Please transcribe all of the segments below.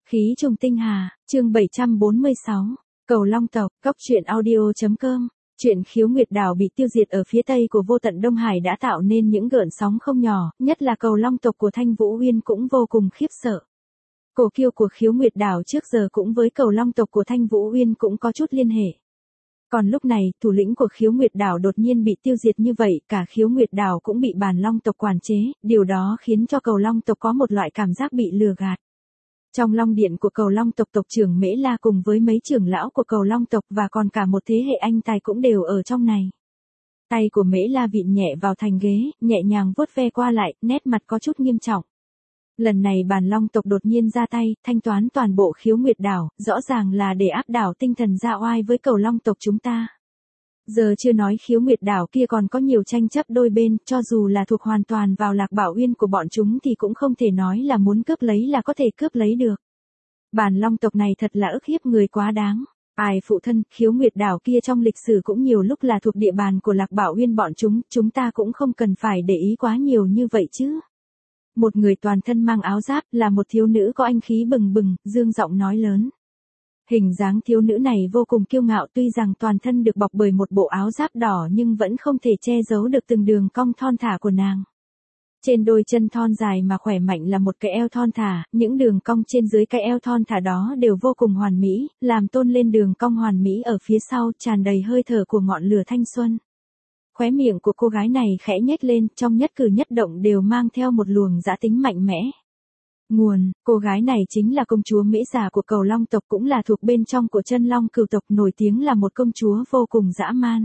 Khí trùng tinh hà, chương 746, Cầu Long tộc, Cóc truyện audio.com. Chuyện Khiếu Nguyệt đảo bị tiêu diệt ở phía tây của vô tận Đông Hải đã tạo nên những gợn sóng không nhỏ, nhất là Cầu Long tộc của Thanh Vũ Uyên cũng vô cùng khiếp sợ. Cổ kiêu của Khiếu Nguyệt đảo trước giờ cũng với Cầu Long tộc của Thanh Vũ Uyên cũng có chút liên hệ. Còn lúc này, thủ lĩnh của Khiếu Nguyệt đảo đột nhiên bị tiêu diệt như vậy, cả Khiếu Nguyệt đảo cũng bị Bàn Long tộc quản chế, điều đó khiến cho Cầu Long tộc có một loại cảm giác bị lừa gạt. Trong Long Điện của Cầu Long tộc, tộc trưởng Mễ La cùng với mấy trưởng lão của Cầu Long tộc và còn cả một thế hệ anh tài cũng đều ở trong này. Tay của Mễ La vịn nhẹ vào thành ghế, nhẹ nhàng vuốt ve qua lại, nét mặt có chút nghiêm trọng. Lần này Bàn Long tộc đột nhiên ra tay, thanh toán toàn bộ Khiếu Nguyệt đảo, rõ ràng là để áp đảo tinh thần ra oai với Cầu Long tộc chúng ta. Giờ chưa nói Khiếu Nguyệt đảo kia còn có nhiều tranh chấp đôi bên, cho dù là thuộc hoàn toàn vào Lạc Bảo Uyên của bọn chúng thì cũng không thể nói là muốn cướp lấy là có thể cướp lấy được. Bàn Long tộc này thật là ức hiếp người quá đáng. Ai phụ thân, Khiếu Nguyệt đảo kia trong lịch sử cũng nhiều lúc là thuộc địa bàn của Lạc Bảo Uyên bọn chúng ta cũng không cần phải để ý quá nhiều như vậy chứ. Một người toàn thân mang áo giáp là một thiếu nữ có anh khí bừng bừng, dương giọng nói lớn. Hình dáng thiếu nữ này vô cùng kiêu ngạo, tuy rằng toàn thân được bọc bởi một bộ áo giáp đỏ nhưng vẫn không thể che giấu được từng đường cong thon thả của nàng. Trên đôi chân thon dài mà khỏe mạnh là một cái eo thon thả, những đường cong trên dưới cái eo thon thả đó đều vô cùng hoàn mỹ, làm tôn lên đường cong hoàn mỹ ở phía sau, tràn đầy hơi thở của ngọn lửa thanh xuân. Khóe miệng của cô gái này khẽ nhếch lên, trong nhất cử nhất động đều mang theo một luồng dã tính mạnh mẽ. Nguồn, cô gái này chính là công chúa Mễ Già của Cầu Long tộc, cũng là thuộc bên trong của Chân Long Cửu tộc, nổi tiếng là một công chúa vô cùng dã man.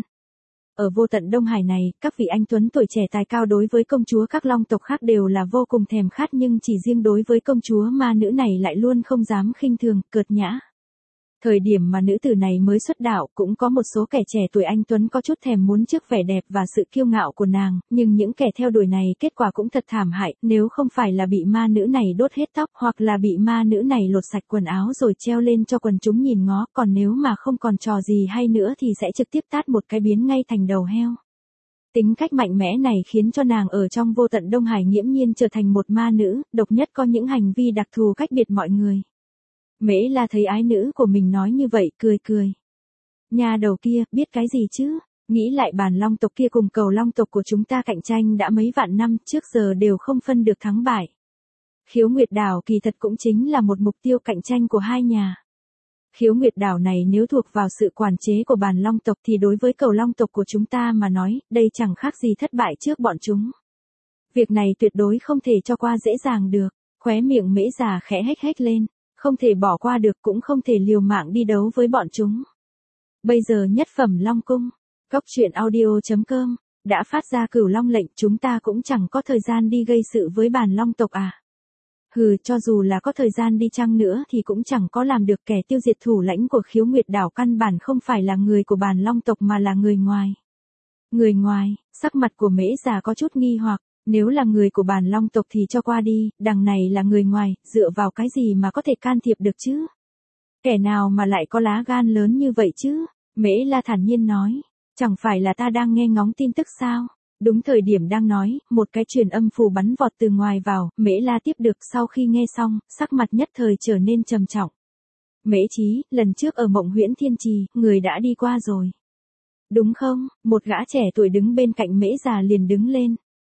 Ở vô tận Đông Hải này, các vị anh tuấn tuổi trẻ tài cao đối với công chúa các long tộc khác đều là vô cùng thèm khát, nhưng chỉ riêng đối với công chúa ma nữ này lại luôn không dám khinh thường, cợt nhã. Thời điểm mà nữ tử này mới xuất đạo, cũng có một số kẻ trẻ tuổi anh tuấn có chút thèm muốn trước vẻ đẹp và sự kiêu ngạo của nàng, nhưng những kẻ theo đuổi này kết quả cũng thật thảm hại, nếu không phải là bị ma nữ này đốt hết tóc, hoặc là bị ma nữ này lột sạch quần áo rồi treo lên cho quần chúng nhìn ngó, còn nếu mà không còn trò gì hay nữa thì sẽ trực tiếp tát một cái biến ngay thành đầu heo. Tính cách mạnh mẽ này khiến cho nàng ở trong vô tận Đông Hải nghiễm nhiên trở thành một ma nữ, độc nhất, có những hành vi đặc thù cách biệt mọi người. Mễ La thấy ái nữ của mình nói như vậy, cười cười. Nhà đầu kia, biết cái gì chứ? Nghĩ lại Bàn Long tộc kia cùng Cầu Long tộc của chúng ta cạnh tranh đã mấy vạn năm, trước giờ đều không phân được thắng bại. Khiếu Nguyệt đảo kỳ thật cũng chính là một mục tiêu cạnh tranh của hai nhà. Khiếu Nguyệt đảo này nếu thuộc vào sự quản chế của Bàn Long tộc thì đối với Cầu Long tộc của chúng ta mà nói, đây chẳng khác gì thất bại trước bọn chúng. Việc này tuyệt đối không thể cho qua dễ dàng được. Khóe miệng Mễ Già khẽ hếch hếch lên. Không thể bỏ qua được, cũng không thể liều mạng đi đấu với bọn chúng. Bây giờ nhất phẩm Long cung, Cóc truyện audio.com, đã phát ra Cửu Long lệnh, chúng ta cũng chẳng có thời gian đi gây sự với Bàn Long tộc à. Hừ, cho dù là có thời gian đi chăng nữa thì cũng chẳng có làm được, kẻ tiêu diệt thủ lãnh của Khiếu Nguyệt đảo căn bản không phải là người của Bàn Long tộc mà là người ngoài. Người ngoài, sắc mặt của Mễ Già có chút nghi hoặc. Nếu là người của Bàn Long tộc thì cho qua đi, đằng này là người ngoài, dựa vào cái gì mà có thể can thiệp được chứ? Kẻ nào mà lại có lá gan lớn như vậy chứ? Mễ La thản nhiên nói, chẳng phải là ta đang nghe ngóng tin tức sao? Đúng thời điểm đang nói, một cái truyền âm phù bắn vọt từ ngoài vào, Mễ La tiếp được, sau khi nghe xong, sắc mặt nhất thời trở nên trầm trọng. Mễ Chí, lần trước ở Mộng Huyễn Thiên Trì, người đã đi qua rồi. Đúng không? Một gã trẻ tuổi đứng bên cạnh Mễ Già liền đứng lên.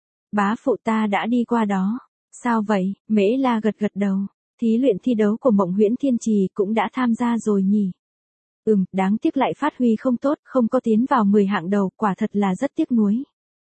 Bá phụ, ta đã đi qua đó. Sao vậy? Mễ La gật gật đầu. Thí luyện thi đấu của Mộng Huyễn Thiên Trì cũng đã tham gia rồi nhỉ? Đáng tiếc lại phát huy không tốt, không có tiến vào 10 hạng đầu, quả thật là rất tiếc nuối.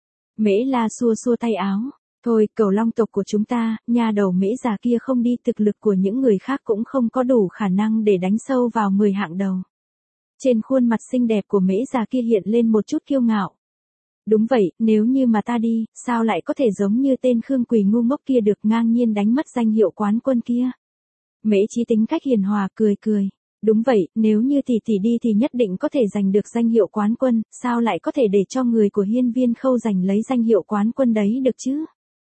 Mễ La xua xua tay áo. Thôi, Cầu Long tộc của chúng ta, nhà đầu Mễ Già kia không đi, thực lực của những người khác cũng không có đủ khả năng để đánh sâu vào 10 hạng đầu. Trên khuôn mặt xinh đẹp của Mễ Già kia hiện lên một chút kiêu ngạo. Đúng vậy, nếu như mà ta đi, sao lại có thể giống như tên Khương Quỳ ngu ngốc kia được, ngang nhiên đánh mất danh hiệu quán quân kia. Mễ Chí tính cách hiền hòa, cười cười. Đúng vậy, nếu như tỷ tỷ đi thì nhất định có thể giành được danh hiệu quán quân, sao lại có thể để cho người của Hiên Viên Khâu giành lấy danh hiệu quán quân đấy được chứ?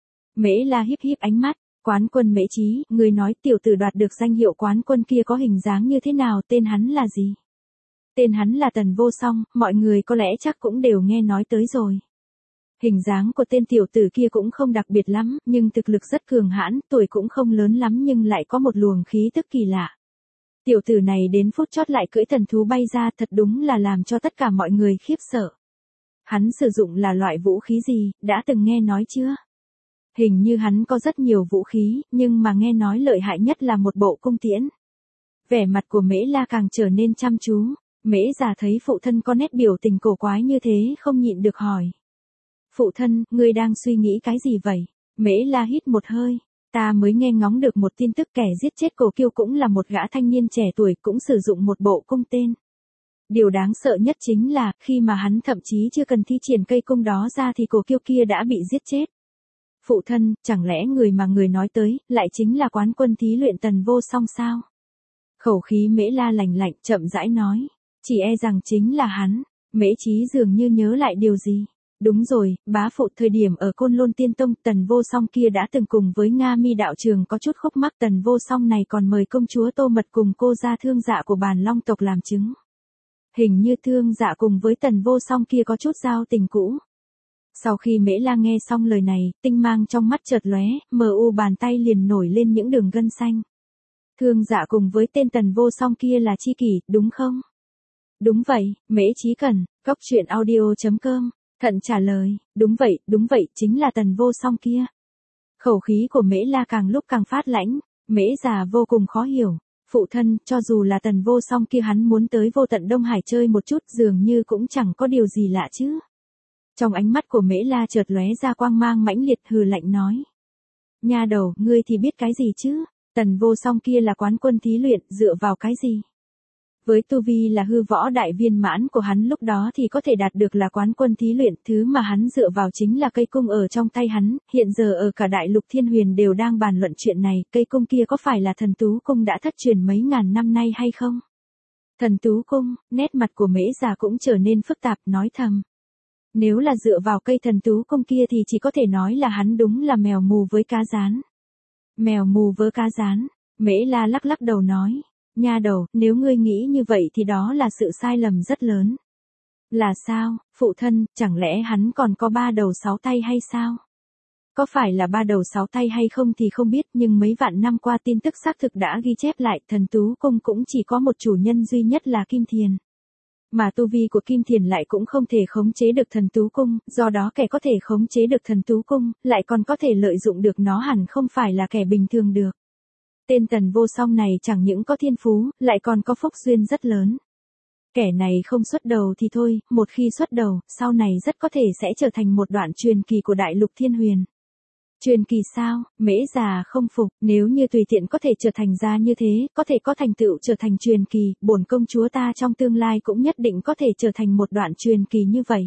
Mễ La híp híp ánh mắt, quán quân Mễ Chí, người nói tiểu tử đoạt được danh hiệu quán quân kia có hình dáng như thế nào, tên hắn là gì? Tên hắn là Tần Vô Song, mọi người có lẽ chắc cũng đều nghe nói tới rồi. Hình dáng của tên tiểu tử kia cũng không đặc biệt lắm, nhưng thực lực rất cường hãn, tuổi cũng không lớn lắm nhưng lại có một luồng khí tức kỳ lạ. Tiểu tử này đến phút chót lại cưỡi thần thú bay ra, thật đúng là làm cho tất cả mọi người khiếp sợ. Hắn sử dụng là loại vũ khí gì, đã từng nghe nói chưa? Hình như hắn có rất nhiều vũ khí, nhưng mà nghe nói lợi hại nhất là một bộ cung tiễn. Vẻ mặt của Mễ La càng trở nên chăm chú. Mễ già thấy phụ thân có nét biểu tình cổ quái như thế không nhịn được hỏi. Phụ thân, ngươi đang suy nghĩ cái gì vậy? Mễ La hít một hơi. Ta mới nghe ngóng được một tin tức kẻ giết chết Cổ Kiêu cũng là một gã thanh niên trẻ tuổi cũng sử dụng một bộ cung tên. Điều đáng sợ nhất chính là, khi mà hắn thậm chí chưa cần thi triển cây cung đó ra thì Cổ Kiêu kia đã bị giết chết. Phụ thân, chẳng lẽ người mà người nói tới, lại chính là quán quân thí luyện Tần Vô Song sao? Khẩu khí Mễ La lành lạnh chậm rãi nói. Chỉ e rằng chính là hắn. Mễ Chí dường như nhớ lại điều gì. Đúng rồi, bá phụ, thời điểm ở Côn Lôn Tiên Tông, Tần Vô Song kia đã từng cùng với Nga Mi đạo trường có chút khúc mắc. Tần Vô Song này còn mời công chúa Tô Mật cùng cô gia Thương Dạ của Bàn Long tộc làm chứng. Hình như Thương Dạ cùng với Tần Vô Song kia có chút giao tình cũ. Sau khi Mễ La nghe xong lời này, tinh mang trong mắt chợt lóe, mờ u bàn tay liền nổi lên những đường gân xanh. Thương Dạ cùng với tên Tần Vô Song kia là tri kỷ, đúng không? Đúng vậy, Mễ Chí Cẩn, coctruyện.audio.com, Thận trả lời, đúng vậy, chính là Tần Vô Song kia. Khẩu khí của Mễ La càng lúc càng phát lãnh, Mễ già vô cùng khó hiểu. Phụ thân, cho dù là Tần Vô Song kia hắn muốn tới Vô Tận Đông Hải chơi một chút dường như cũng chẳng có điều gì lạ chứ. Trong ánh mắt của Mễ La chợt lóe ra quang mang mãnh liệt, hừ lạnh nói. Nha đầu, ngươi thì biết cái gì chứ? Tần Vô Song kia là quán quân thí luyện, dựa vào cái gì? Với tu vi là hư võ đại viên mãn của hắn lúc đó thì có thể đạt được là quán quân thí luyện, thứ mà hắn dựa vào chính là cây cung ở trong tay hắn, hiện giờ ở cả đại lục thiên huyền đều đang bàn luận chuyện này, cây cung kia có phải là thần tú cung đã thất truyền mấy ngàn năm nay hay không? Thần tú cung, nét mặt của Mễ già cũng trở nên phức tạp, nói thầm. Nếu là dựa vào cây thần tú cung kia thì chỉ có thể nói là hắn đúng là mèo mù với cá rán. Mèo mù với cá rán, Mễ La lắc lắc đầu nói. Nha đầu, nếu ngươi nghĩ như vậy thì đó là sự sai lầm rất lớn. Là sao, phụ thân, chẳng lẽ hắn còn có 3 đầu 6 tay hay sao? Có phải là 3 đầu 6 tay hay không thì không biết, nhưng mấy vạn năm qua tin tức xác thực đã ghi chép lại, thần tú cung cũng chỉ có một chủ nhân duy nhất là Kim Thiền. Mà tu vi của Kim Thiền lại cũng không thể khống chế được thần tú cung, do đó kẻ có thể khống chế được thần tú cung, lại còn có thể lợi dụng được nó hẳn không phải là kẻ bình thường được. Tên Tần Vô Song này chẳng những có thiên phú, lại còn có phúc duyên rất lớn. Kẻ này không xuất đầu thì thôi, một khi xuất đầu, sau này rất có thể sẽ trở thành một đoạn truyền kỳ của đại lục thiên huyền. Truyền kỳ sao? Mễ già không phục, nếu như tùy tiện có thể trở thành ra như thế, có thể có thành tựu trở thành truyền kỳ, bổn công chúa ta trong tương lai cũng nhất định có thể trở thành một đoạn truyền kỳ như vậy.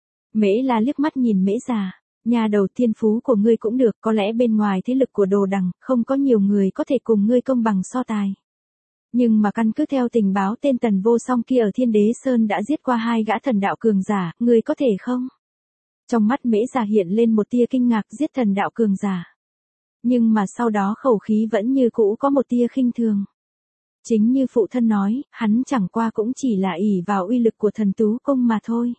Mễ La liếc mắt nhìn Mễ già. Nhà đầu, thiên phú của ngươi cũng được, có lẽ bên ngoài thế lực của Đồ Đằng, không có nhiều người có thể cùng ngươi công bằng so tài. Nhưng mà căn cứ theo tình báo tên Tần Vô Song kia ở Thiên Đế Sơn đã giết qua 2 gã thần đạo cường giả, ngươi có thể không? Trong mắt Mễ già hiện lên một tia kinh ngạc, giết thần đạo cường giả. Nhưng mà sau đó khẩu khí vẫn như cũ có một tia khinh thường. Chính như phụ thân nói, hắn chẳng qua cũng chỉ là ỷ vào uy lực của thần tú cung mà thôi.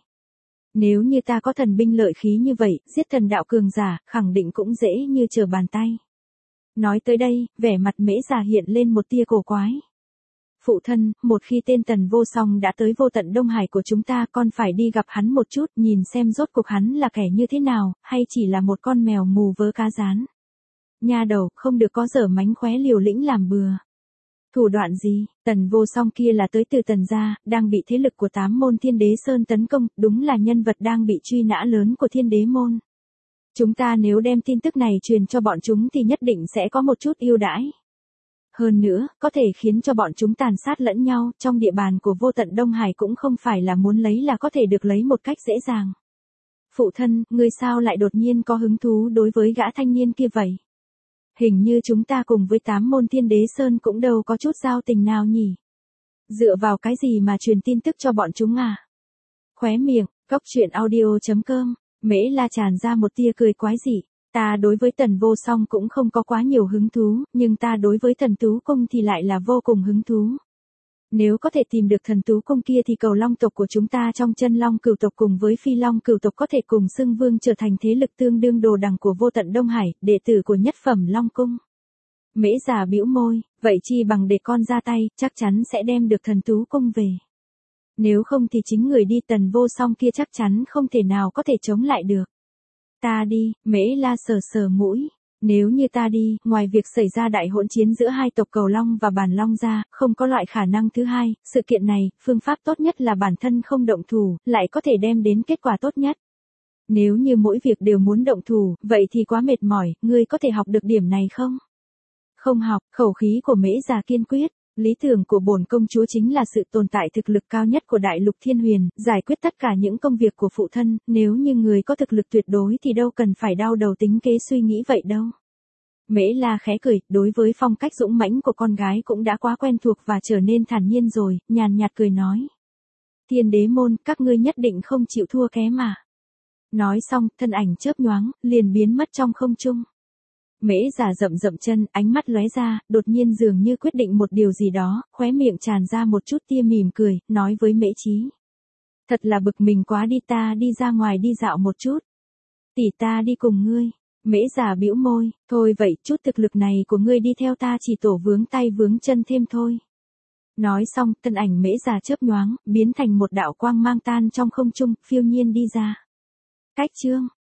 Nếu như ta có thần binh lợi khí như vậy, giết thần đạo cường giả, khẳng định cũng dễ như trở bàn tay. Nói tới đây, vẻ mặt Mễ già hiện lên một tia cổ quái. Phụ thân, một khi tên Tần Vô Song đã tới Vô Tận Đông Hải của chúng ta, con phải đi gặp hắn một chút, nhìn xem rốt cuộc hắn là kẻ như thế nào, hay chỉ là một con mèo mù vớ cá rán. Nha đầu, không được có dở mánh khóe liều lĩnh làm bừa. Thủ đoạn gì? Tần Vô Song kia là tới từ Tần gia, đang bị thế lực của 8 môn Thiên Đế Sơn tấn công, đúng là nhân vật đang bị truy nã lớn của Thiên Đế môn. Chúng ta nếu đem tin tức này truyền cho bọn chúng thì nhất định sẽ có một chút ưu đãi. Hơn nữa, có thể khiến cho bọn chúng tàn sát lẫn nhau, trong địa bàn của Vô Tận Đông Hải cũng không phải là muốn lấy là có thể được lấy một cách dễ dàng. Phụ thân, ngươi sao lại đột nhiên có hứng thú đối với gã thanh niên kia vậy? Hình như chúng ta cùng với 8 môn Thiên Đế Sơn cũng đâu có chút giao tình nào nhỉ? Dựa vào cái gì mà truyền tin tức cho bọn chúng à? Khóe miệng, coctruyện.audio.com, Mễ La tràn ra một tia cười quái dị. Ta đối với Tần Vô Song cũng không có quá nhiều hứng thú, nhưng ta đối với thần tú cung thì lại là vô cùng hứng thú. Nếu có thể tìm được thần tú cung kia thì cầu long tộc của chúng ta trong chân long cửu tộc cùng với phi long cửu tộc có thể cùng xưng vương trở thành thế lực tương đương đồ đằng của vô tận Đông Hải, đệ tử của nhất phẩm long cung. Mễ Già bĩu môi, vậy chi bằng để con ra tay, chắc chắn sẽ đem được thần tú cung về. Nếu không thì chính người đi Tần Vô Song kia chắc chắn không thể nào có thể chống lại được. Ta đi, Mễ La sờ sờ mũi. Nếu như ta đi, ngoài việc xảy ra đại hỗn chiến giữa hai tộc Cầu Long và Bản Long ra, không có loại khả năng thứ hai, sự kiện này, phương pháp tốt nhất là bản thân không động thủ, lại có thể đem đến kết quả tốt nhất. Nếu như mỗi việc đều muốn động thủ, vậy thì quá mệt mỏi, ngươi có thể học được điểm này không? Không học, khẩu khí của Mễ Già kiên quyết. Lý tưởng của bổn công chúa chính là sự tồn tại thực lực cao nhất của đại lục Thiên Huyền, giải quyết tất cả những công việc của phụ thân, nếu như người có thực lực tuyệt đối thì đâu cần phải đau đầu tính kế suy nghĩ vậy đâu. Mễ La khẽ cười, đối với phong cách dũng mãnh của con gái cũng đã quá quen thuộc và trở nên thản nhiên rồi, nhàn nhạt cười nói. Thiên đế môn, các ngươi nhất định không chịu thua kém mà. Nói xong, thân ảnh chớp nhoáng, liền biến mất trong không trung. Mễ Già rậm rậm chân, ánh mắt lóe ra, đột nhiên dường như quyết định một điều gì đó, khóe miệng tràn ra một chút tia mỉm cười, nói với Mễ Chí. Thật là bực mình quá đi, ta đi ra ngoài đi dạo một chút. Tỷ ta đi cùng ngươi. Mễ Già bĩu môi, thôi vậy, chút thực lực này của ngươi đi theo ta chỉ tổ vướng tay vướng chân thêm thôi. Nói xong, thân ảnh Mễ Già chớp nhoáng, biến thành một đạo quang mang tan trong không trung, phiêu nhiên đi ra. Cách chương